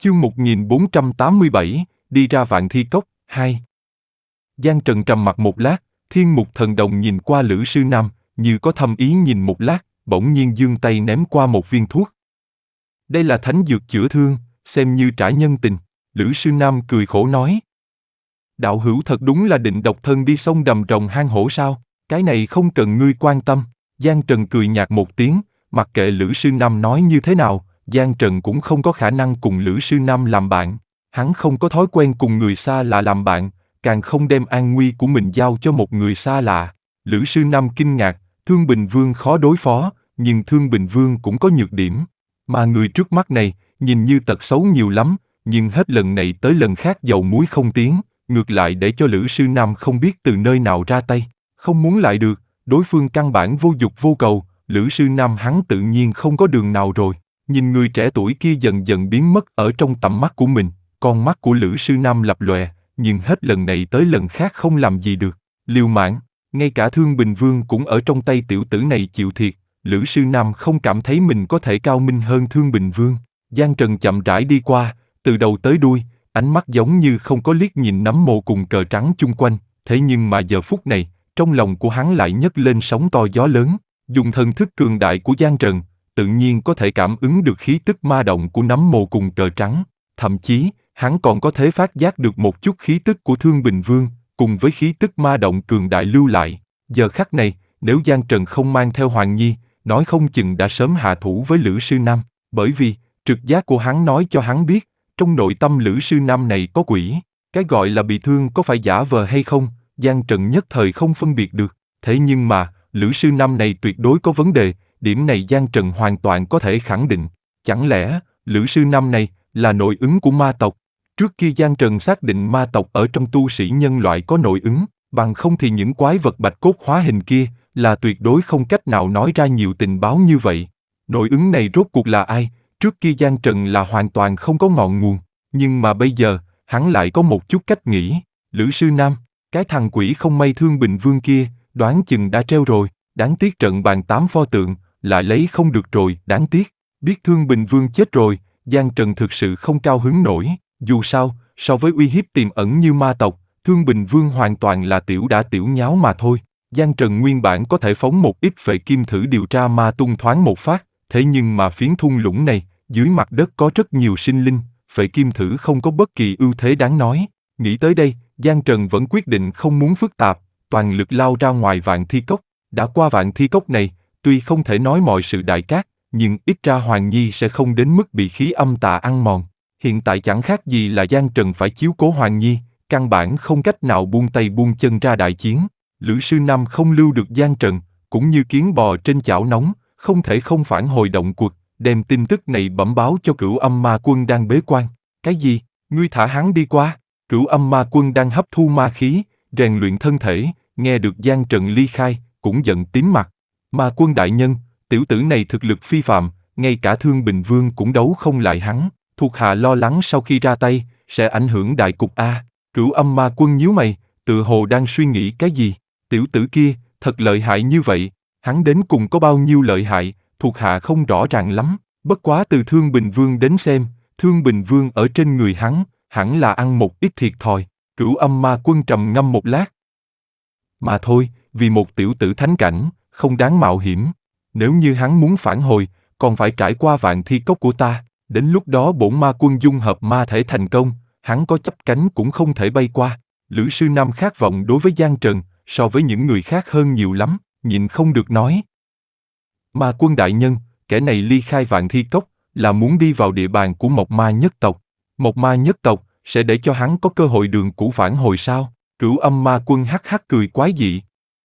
Chương 1487, đi ra Vạn Thi Cốc, 2. Giang Trần trầm mặc một lát, Thiên Mục Thần Đồng nhìn qua Lữ Sư Nam, như có thâm ý nhìn một lát, bỗng nhiên giương tay ném qua một viên thuốc. Đây là thánh dược chữa thương, xem như trả nhân tình. Lữ Sư Nam cười khổ nói. Đạo hữu thật đúng là định độc thân đi sông đầm rồng hang hổ sao, cái này không cần ngươi quan tâm. Giang Trần cười nhạt một tiếng, mặc kệ Lữ Sư Nam nói như thế nào, Giang Trần cũng không có khả năng cùng Lữ Sư Nam làm bạn. Hắn không có thói quen cùng người xa lạ làm bạn, càng không đem an nguy của mình giao cho một người xa lạ. Lữ Sư Nam kinh ngạc, Thương Bình Vương khó đối phó, nhưng Thương Bình Vương cũng có nhược điểm. Mà người trước mắt này, nhìn như tật xấu nhiều lắm, nhưng hết lần này tới lần khác dầu muối không tiến, ngược lại để cho Lữ Sư Nam không biết từ nơi nào ra tay. Không muốn lại được, đối phương căn bản vô dục vô cầu, Lữ Sư Nam hắn tự nhiên không có đường nào rồi. Nhìn người trẻ tuổi kia dần dần biến mất ở trong tầm mắt của mình, con mắt của Lữ Sư Nam lập lòe, nhưng hết lần này tới lần khác không làm gì được. Liều mạng, ngay cả Thương Bình Vương cũng ở trong tay tiểu tử này chịu thiệt. Lữ Sư Nam không cảm thấy mình có thể cao minh hơn Thương Bình Vương. Giang Trần chậm rãi đi qua, từ đầu tới đuôi, ánh mắt giống như không có liếc nhìn nấm mồ cùng cờ trắng chung quanh, thế nhưng mà giờ phút này, trong lòng của hắn lại nhấc lên sóng to gió lớn. Dùng thần thức cường đại của Giang Trần, tự nhiên có thể cảm ứng được khí tức ma động của nấm mồ cùng cờ trắng. Thậm chí, hắn còn có thể phát giác được một chút khí tức của Thương Bình Vương, cùng với khí tức ma động cường đại lưu lại. Giờ khắc này, nếu Giang Trần không mang theo Hoàng Nhi, nói không chừng đã sớm hạ thủ với Lữ Sư Nam, bởi vì, trực giác của hắn nói cho hắn biết, trong nội tâm Lữ Sư Nam này có quỷ. Cái gọi là bị thương có phải giả vờ hay không, Giang Trần nhất thời không phân biệt được. Thế nhưng mà, Lữ Sư Nam này tuyệt đối có vấn đề, điểm này Giang Trần hoàn toàn có thể khẳng định. Chẳng lẽ, Lữ Sư Nam này là nội ứng của ma tộc? Trước kia Giang Trần xác định ma tộc ở trong tu sĩ nhân loại có nội ứng, bằng không thì những quái vật bạch cốt hóa hình kia là tuyệt đối không cách nào nói ra nhiều tình báo như vậy. Nội ứng này rốt cuộc là ai? Trước kia Giang Trần là hoàn toàn không có ngọn nguồn, nhưng mà bây giờ, hắn lại có một chút cách nghĩ. Lữ Sư Nam, cái thằng quỷ không may Thương Bình Vương kia, đoán chừng đã treo rồi, đáng tiếc trận bàn 8 pho tượng, lại lấy không được rồi, đáng tiếc. Biết Thương Bình Vương chết rồi, Giang Trần thực sự không cao hứng nổi, dù sao, so với uy hiếp tiềm ẩn như ma tộc, Thương Bình Vương hoàn toàn là tiểu đả tiểu nháo mà thôi. Giang Trần nguyên bản có thể phóng một ít phệ kim thử điều tra ma tung thoáng một phát, thế nhưng mà phiến thung lũng này, dưới mặt đất có rất nhiều sinh linh, phệ kim thử không có bất kỳ ưu thế đáng nói. Nghĩ tới đây, Giang Trần vẫn quyết định không muốn phức tạp, toàn lực lao ra ngoài Vạn Thi Cốc. Đã qua Vạn Thi Cốc này, tuy không thể nói mọi sự đại cát, nhưng ít ra Hoàng Nhi sẽ không đến mức bị khí âm tà ăn mòn. Hiện tại chẳng khác gì là Giang Trần phải chiếu cố Hoàng Nhi, căn bản không cách nào buông tay buông chân ra đại chiến. Lữ Sư Nam không lưu được Giang Trần, cũng như kiến bò trên chảo nóng, không thể không phản hồi động cuộc, đem tin tức này bẩm báo cho Cửu Âm Ma Quân đang bế quan. Cái gì? Ngươi thả hắn đi qua? Cửu Âm Ma Quân đang hấp thu ma khí, rèn luyện thân thể, nghe được Giang Trần ly khai, cũng giận tím mặt. Ma Quân đại nhân, tiểu tử này thực lực phi phàm, ngay cả Thương Bình Vương cũng đấu không lại hắn. Thuộc hạ lo lắng sau khi ra tay, sẽ ảnh hưởng đại cục a. Cửu Âm Ma Quân nhíu mày, tự hồ đang suy nghĩ cái gì. Tiểu tử kia, thật lợi hại như vậy, hắn đến cùng có bao nhiêu lợi hại, thuộc hạ không rõ ràng lắm. Bất quá từ Thương Bình Vương đến xem, Thương Bình Vương ở trên người hắn, hẳn là ăn một ít thiệt thòi. Cửu Âm Ma Quân trầm ngâm một lát. Mà thôi, vì một tiểu tử thánh cảnh, không đáng mạo hiểm. Nếu như hắn muốn phản hồi, còn phải trải qua Vạn Thi Cốc của ta. Đến lúc đó bổn ma quân dung hợp ma thể thành công, hắn có chấp cánh cũng không thể bay qua. Lữ Sư Nam khát vọng đối với Giang Trần, so với những người khác hơn nhiều lắm, nhịn không được nói. Ma Quân đại nhân, kẻ này ly khai Vạn Thi Cốc, là muốn đi vào địa bàn của Mộc Ma nhất tộc. Mộc Ma nhất tộc, sẽ để cho hắn có cơ hội đường cũ phản hồi sao? Cửu Âm Ma Quân hắc hắc cười quái dị.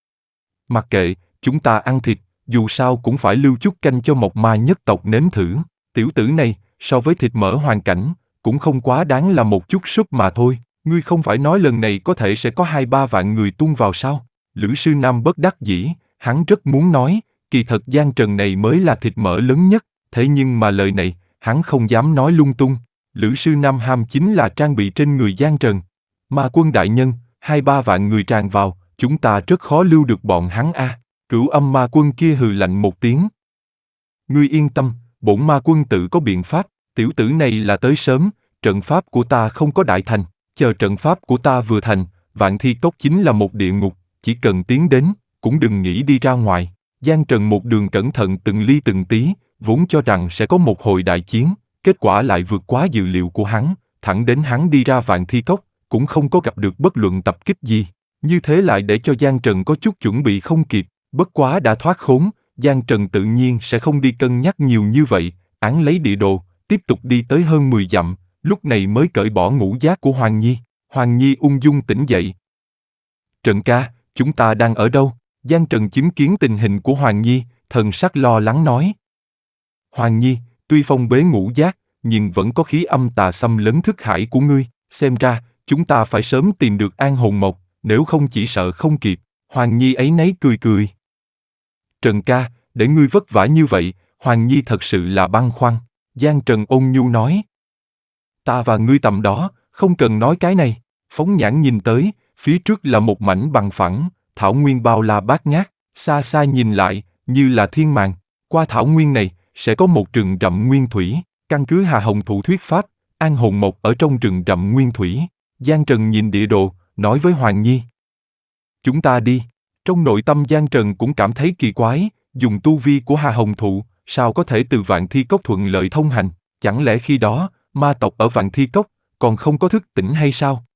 Mặc kệ, chúng ta ăn thịt, dù sao cũng phải lưu chút canh cho Mộc Ma nhất tộc nếm thử. Tiểu tử này, so với thịt mỡ hoàn cảnh, cũng không quá đáng là một chút súp mà thôi. Ngươi không phải nói lần này có thể sẽ có 2-3 vạn người tung vào sao? Lữ Sư Nam bất đắc dĩ, hắn rất muốn nói, kỳ thật Giang Trần này mới là thịt mỡ lớn nhất, thế nhưng mà lời này, hắn không dám nói lung tung. Lữ Sư Nam ham chính là trang bị trên người Giang Trần. Ma Quân đại nhân, 2-3 vạn người tràn vào, chúng ta rất khó lưu được bọn hắn a. Cửu Âm Ma Quân kia hừ lạnh một tiếng. Ngươi yên tâm, bổn Ma Quân tự có biện pháp, tiểu tử này là tới sớm, trận pháp của ta không có đại thành, chờ trận pháp của ta vừa thành, Vạn Thi Cốc chính là một địa ngục, chỉ cần tiến đến, cũng đừng nghĩ đi ra ngoài. Giang Trần một đường cẩn thận từng ly từng tí, vốn cho rằng sẽ có một hồi đại chiến, kết quả lại vượt quá dự liệu của hắn, thẳng đến hắn đi ra Vạn Thi Cốc, cũng không có gặp được bất luận tập kích gì. Như thế lại để cho Giang Trần có chút chuẩn bị không kịp, bất quá đã thoát khốn, Giang Trần tự nhiên sẽ không đi cân nhắc nhiều như vậy, án lấy địa đồ, tiếp tục đi tới hơn 10 dặm, lúc này mới cởi bỏ ngũ giác của Hoàng Nhi. Hoàng Nhi ung dung tỉnh dậy. Trần ca, chúng ta đang ở đâu? Giang Trần chứng kiến tình hình của Hoàng Nhi, thần sắc lo lắng nói. Hoàng Nhi, tuy phong bế ngũ giác, nhưng vẫn có khí âm tà xâm lấn thức hải của ngươi, xem ra, chúng ta phải sớm tìm được An Hồn Mộc, nếu không chỉ sợ không kịp. Hoàng Nhi ấy nấy cười cười. Trần ca, để ngươi vất vả như vậy, Hoàng Nhi thật sự là băn khoăn. Giang Trần ôn nhu nói. Ta và ngươi tầm đó, không cần nói cái này. Phóng nhãn nhìn tới, phía trước là một mảnh bằng phẳng, thảo nguyên bao la bát ngát, xa xa nhìn lại, như là thiên màng. Qua thảo nguyên này, sẽ có một rừng rậm nguyên thủy, căn cứ Hà Hồng Thụ thuyết pháp, An Hồn Mộc ở trong rừng rậm nguyên thủy. Giang Trần nhìn địa đồ, nói với Hoàng Nhi. Chúng ta đi. Trong nội tâm Giang Trần cũng cảm thấy kỳ quái, dùng tu vi của Hà Hồng Thụ, sao có thể từ Vạn Thi Cốc thuận lợi thông hành, chẳng lẽ khi đó, ma tộc ở Vạn Thi Cốc, còn không có thức tỉnh hay sao?